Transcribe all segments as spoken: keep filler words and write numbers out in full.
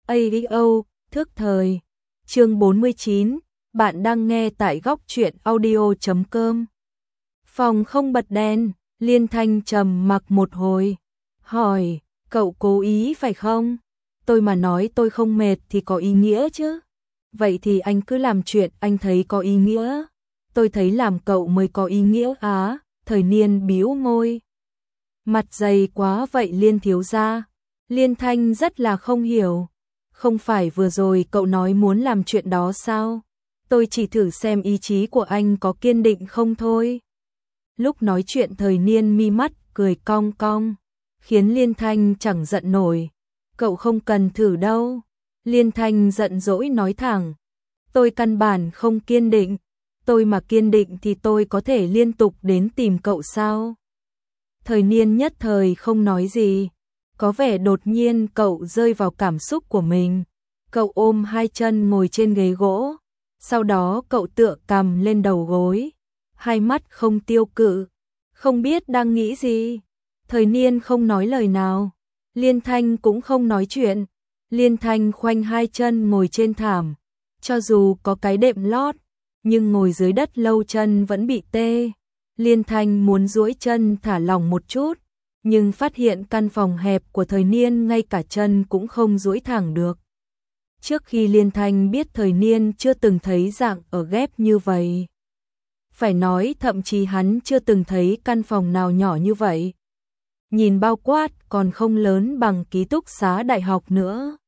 a o, thức thời. Chương bốn mươi chín, bạn đang nghe tại góc truyện audio chấm com. Phòng không bật đèn, Liên Thanh trầm mặc một hồi, hỏi, cậu cố ý phải không? Tôi mà nói tôi không mệt thì có ý nghĩa chứ. Vậy thì anh cứ làm chuyện anh thấy có ý nghĩa. Tôi thấy làm cậu mới có ý nghĩa á. Thời Niên bĩu môi. Mặt dày quá vậy Liên thiếu gia. Liên Thanh rất là không hiểu. Không phải vừa rồi cậu nói muốn làm chuyện đó sao? Tôi chỉ thử xem ý chí của anh có kiên định không thôi. Lúc nói chuyện Thời Niên mi mắt cười cong cong, khiến Liên Thanh chẳng giận nổi. Cậu không cần thử đâu. Liên Thanh giận dỗi nói thẳng. Tôi căn bản không kiên định. Tôi mà kiên định thì tôi có thể liên tục đến tìm cậu sao? Thời Niên nhất thời không nói gì. Có vẻ đột nhiên cậu rơi vào cảm xúc của mình. Cậu ôm hai chân ngồi trên ghế gỗ. Sau đó cậu tựa cằm lên đầu gối. Hai mắt không tiêu cự. Không biết đang nghĩ gì. Thời Niên không nói lời nào. Liên Thanh cũng không nói chuyện. Liên Thanh khoanh hai chân ngồi trên thảm. Cho dù có cái đệm lót, nhưng ngồi dưới đất lâu chân vẫn bị tê. Liên Thanh muốn duỗi chân thả lỏng một chút, nhưng phát hiện căn phòng hẹp của Thời Niên ngay cả chân cũng không duỗi thẳng được. Trước khi Liên Thanh biết Thời Niên chưa từng thấy dạng ở ghép như vậy. Phải nói thậm chí hắn chưa từng thấy căn phòng nào nhỏ như vậy. Nhìn bao quát còn không lớn bằng ký túc xá đại học nữa.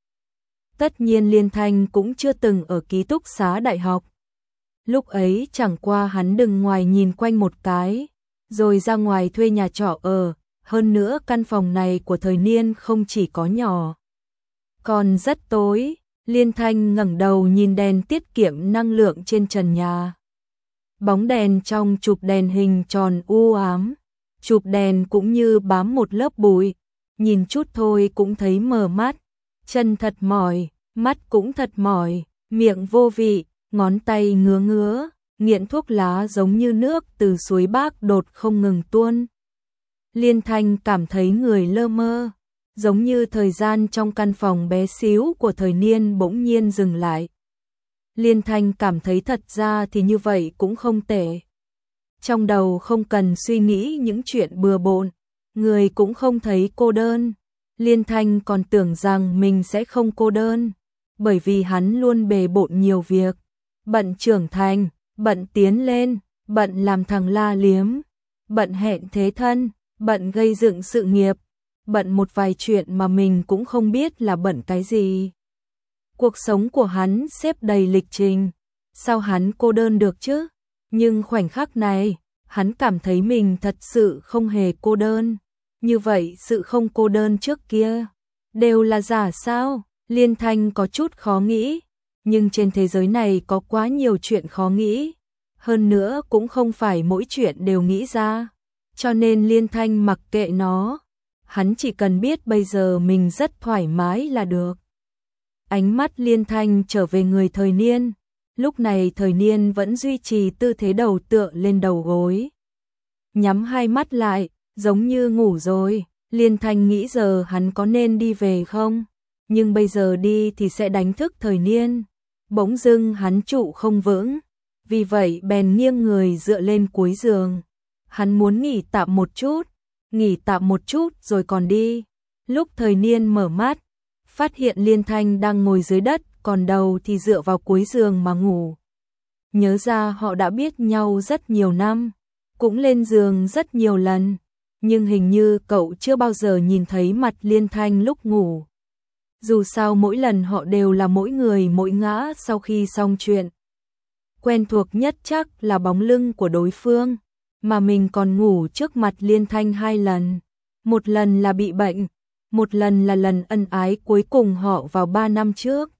Tất nhiên Liên Thanh cũng chưa từng ở ký túc xá đại học. Lúc ấy chẳng qua hắn đừng ngoài nhìn quanh một cái, rồi ra ngoài thuê nhà trọ ở. Hơn nữa căn phòng này của Thời Niên không chỉ có nhỏ, còn rất tối. Liên Thanh ngẩng đầu nhìn đèn tiết kiệm năng lượng trên trần nhà. Bóng đèn trong chụp đèn hình tròn u ám. Chụp đèn cũng như bám một lớp bụi. Nhìn chút thôi cũng thấy mờ mắt. Chân thật mỏi, mắt cũng thật mỏi, miệng vô vị, ngón tay ngứa ngứa, nghiện thuốc lá giống như nước từ suối Bác đột không ngừng tuôn. Liên Thanh cảm thấy người lơ mơ, giống như thời gian trong căn phòng bé xíu của Thời Niên bỗng nhiên dừng lại. Liên Thanh cảm thấy thật ra thì như vậy cũng không tệ. Trong đầu không cần suy nghĩ những chuyện bừa bộn, người cũng không thấy cô đơn. Liên Thanh còn tưởng rằng mình sẽ không cô đơn, bởi vì hắn luôn bề bộn nhiều việc, bận trưởng thành, bận tiến lên, bận làm thằng la liếm, bận hẹn thế thân, bận gây dựng sự nghiệp, bận một vài chuyện mà mình cũng không biết là bận cái gì. Cuộc sống của hắn xếp đầy lịch trình, sao hắn cô đơn được chứ? Nhưng khoảnh khắc này, hắn cảm thấy mình thật sự không hề cô đơn. Như vậy sự không cô đơn trước kia đều là giả sao? Liên Thanh có chút khó nghĩ, nhưng trên thế giới này có quá nhiều chuyện khó nghĩ, hơn nữa cũng không phải mỗi chuyện đều nghĩ ra, cho nên Liên Thanh mặc kệ nó, hắn chỉ cần biết bây giờ mình rất thoải mái là được. Ánh mắt Liên Thanh trở về người Thời Niên, lúc này Thời Niên vẫn duy trì tư thế đầu tựa lên đầu gối, nhắm hai mắt lại, giống như ngủ rồi. Liên Thanh nghĩ giờ hắn có nên đi về không? Nhưng bây giờ đi thì sẽ đánh thức Thời Niên. Bỗng dưng hắn trụ không vững, vì vậy bèn nghiêng người dựa lên cuối giường. Hắn muốn nghỉ tạm một chút, nghỉ tạm một chút rồi còn đi. Lúc Thời Niên mở mắt, phát hiện Liên Thanh đang ngồi dưới đất, còn đầu thì dựa vào cuối giường mà ngủ. Nhớ ra họ đã biết nhau rất nhiều năm, cũng lên giường rất nhiều lần, nhưng hình như cậu chưa bao giờ nhìn thấy mặt Liên Thanh lúc ngủ. Dù sao mỗi lần họ đều là mỗi người mỗi ngã sau khi xong chuyện. Quen thuộc nhất chắc là bóng lưng của đối phương, mà mình còn ngủ trước mặt Liên Thanh hai lần. Một lần là bị bệnh, một lần là lần ân ái cuối cùng họ vào ba năm trước.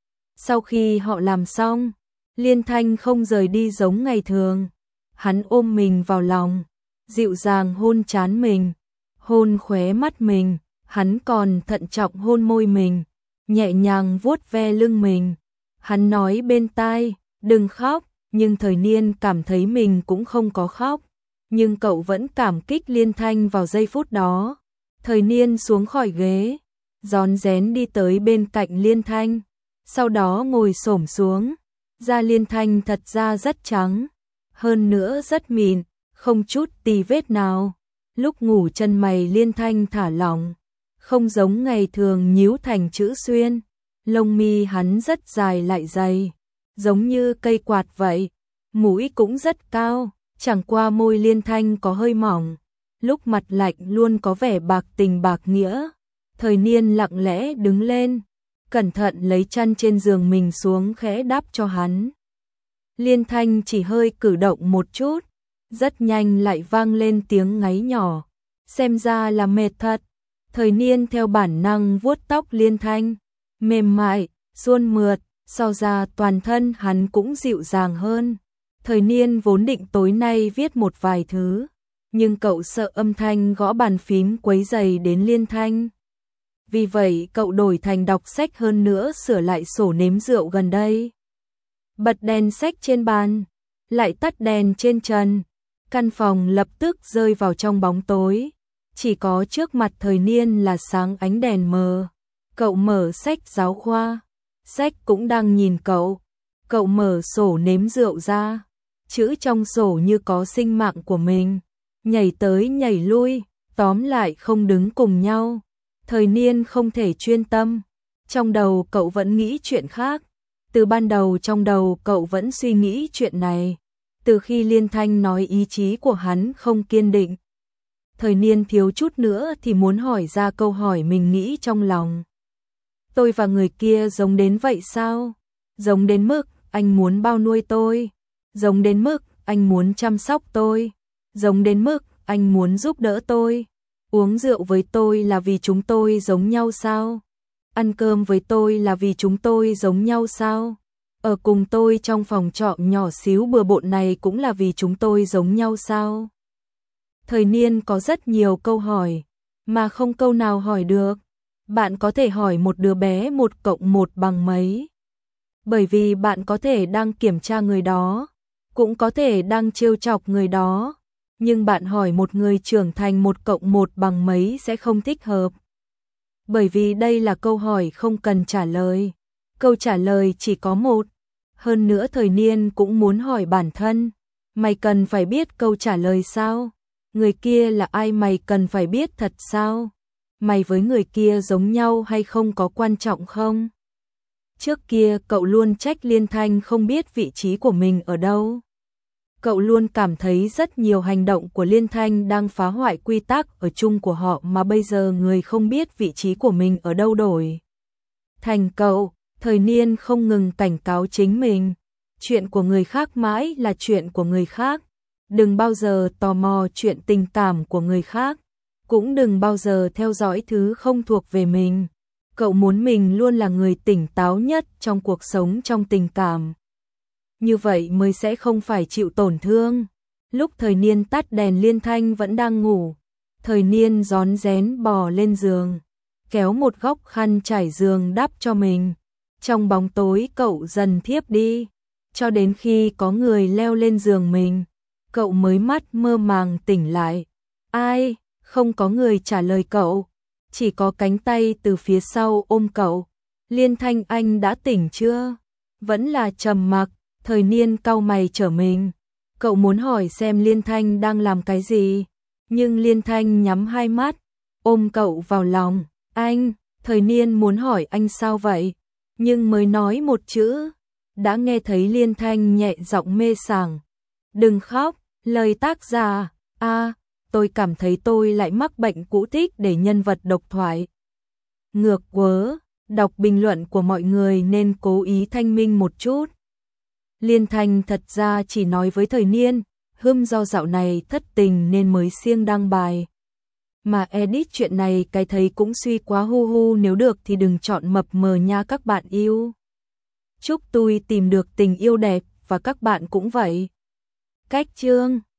Sau khi họ làm xong, Liên Thanh không rời đi giống ngày thường. Hắn ôm mình vào lòng, dịu dàng hôn trán mình, hôn khóe mắt mình, hắn còn thận trọng hôn môi mình, nhẹ nhàng vuốt ve lưng mình. Hắn nói bên tai, đừng khóc, nhưng Thời Niên cảm thấy mình cũng không có khóc, nhưng cậu vẫn cảm kích Liên Thanh vào giây phút đó. Thời Niên xuống khỏi ghế, rón rén đi tới bên cạnh Liên Thanh, sau đó ngồi xổm xuống. Da Liên Thanh thật ra rất trắng, hơn nữa rất mịn, không chút tì vết nào. Lúc ngủ chân mày Liên Thanh thả lỏng, không giống ngày thường nhíu thành chữ xuyên. Lông mi hắn rất dài lại dày, giống như cây quạt vậy. Mũi cũng rất cao, chẳng qua môi Liên Thanh có hơi mỏng. Lúc mặt lạnh luôn có vẻ bạc tình bạc nghĩa. Thời Niên lặng lẽ đứng lên, cẩn thận lấy chăn trên giường mình xuống khẽ đắp cho hắn. Liên Thanh chỉ hơi cử động một chút, rất nhanh lại vang lên tiếng ngáy nhỏ, xem ra là mệt thật. Thời Niên theo bản năng vuốt tóc Liên Thanh, mềm mại, suôn mượt, so ra toàn thân hắn cũng dịu dàng hơn. Thời Niên vốn định tối nay viết một vài thứ, nhưng cậu sợ âm thanh gõ bàn phím quấy rầy đến Liên Thanh. Vì vậy cậu đổi thành đọc sách, hơn nữa sửa lại sổ nếm rượu gần đây. Bật đèn sách trên bàn, lại tắt đèn trên trần. Căn phòng lập tức rơi vào trong bóng tối. Chỉ có trước mặt Thời Niên là sáng ánh đèn mờ. Cậu mở sách giáo khoa, sách cũng đang nhìn cậu. Cậu mở sổ nếm rượu ra, chữ trong sổ như có sinh mạng của mình, nhảy tới nhảy lui, tóm lại không đứng cùng nhau. Thời Niên không thể chuyên tâm, trong đầu cậu vẫn nghĩ chuyện khác. Từ ban đầu trong đầu cậu vẫn suy nghĩ chuyện này, từ khi Liên Thanh nói ý chí của hắn không kiên định. Thời Niên thiếu chút nữa thì muốn hỏi ra câu hỏi mình nghĩ trong lòng. Tôi và người kia giống đến vậy sao? Giống đến mức anh muốn bao nuôi tôi, giống đến mức anh muốn chăm sóc tôi, giống đến mức anh muốn giúp đỡ tôi. Uống rượu với tôi là vì chúng tôi giống nhau sao? Ăn cơm với tôi là vì chúng tôi giống nhau sao? Ở cùng tôi trong phòng trọ nhỏ xíu bừa bộn này cũng là vì chúng tôi giống nhau sao? Thời Niên có rất nhiều câu hỏi, mà không câu nào hỏi được. Bạn có thể hỏi một đứa bé một cộng một bằng mấy? Bởi vì bạn có thể đang kiểm tra người đó, cũng có thể đang trêu chọc người đó. Nhưng bạn hỏi một người trưởng thành một cộng một bằng mấy sẽ không thích hợp. Bởi vì đây là câu hỏi không cần trả lời. Câu trả lời chỉ có một. Hơn nữa Thời Niên cũng muốn hỏi bản thân. Mày cần phải biết câu trả lời sao? Người kia là ai mày cần phải biết thật sao? Mày với người kia giống nhau hay không có quan trọng không? Trước kia cậu luôn trách Liên Thanh không biết vị trí của mình ở đâu. Cậu luôn cảm thấy rất nhiều hành động của Liên Thanh đang phá hoại quy tắc ở chung của họ, mà bây giờ người không biết vị trí của mình ở đâu đổi thành cậu. Thời Niên không ngừng cảnh cáo chính mình, chuyện của người khác mãi là chuyện của người khác. Đừng bao giờ tò mò chuyện tình cảm của người khác, cũng đừng bao giờ theo dõi thứ không thuộc về mình. Cậu muốn mình luôn là người tỉnh táo nhất trong cuộc sống, trong tình cảm. Như vậy mới sẽ không phải chịu tổn thương. Lúc Thời Niên tắt đèn Liên Thanh vẫn đang ngủ. Thời Niên rón rén bò lên giường, kéo một góc khăn trải giường đắp cho mình. Trong bóng tối cậu dần thiếp đi, cho đến khi có người leo lên giường mình, cậu mới mắt mơ màng tỉnh lại. Ai? Không có người trả lời cậu, chỉ có cánh tay từ phía sau ôm cậu. Liên Thanh, anh đã tỉnh chưa? Vẫn là trầm mặc. Thời Niên cau mày trở mình. Cậu muốn hỏi xem Liên Thanh đang làm cái gì, nhưng Liên Thanh nhắm hai mắt, ôm cậu vào lòng. Anh, Thời Niên muốn hỏi anh sao vậy, nhưng mới nói một chữ, đã nghe thấy Liên Thanh nhẹ giọng mê sảng. Đừng khóc, lời tác giả. A, tôi cảm thấy tôi lại mắc bệnh cũ thích để nhân vật độc thoại. Ngược quớ, đọc bình luận của mọi người nên cố ý thanh minh một chút. Liên Thanh thật ra chỉ nói với Thời Niên, hưng do dạo này thất tình nên mới siêng đăng bài. Mà edit chuyện này cái thấy cũng suy quá hu hu, nếu được thì đừng chọn mập mờ nha các bạn yêu. Chúc tôi tìm được tình yêu đẹp và các bạn cũng vậy. Cách chương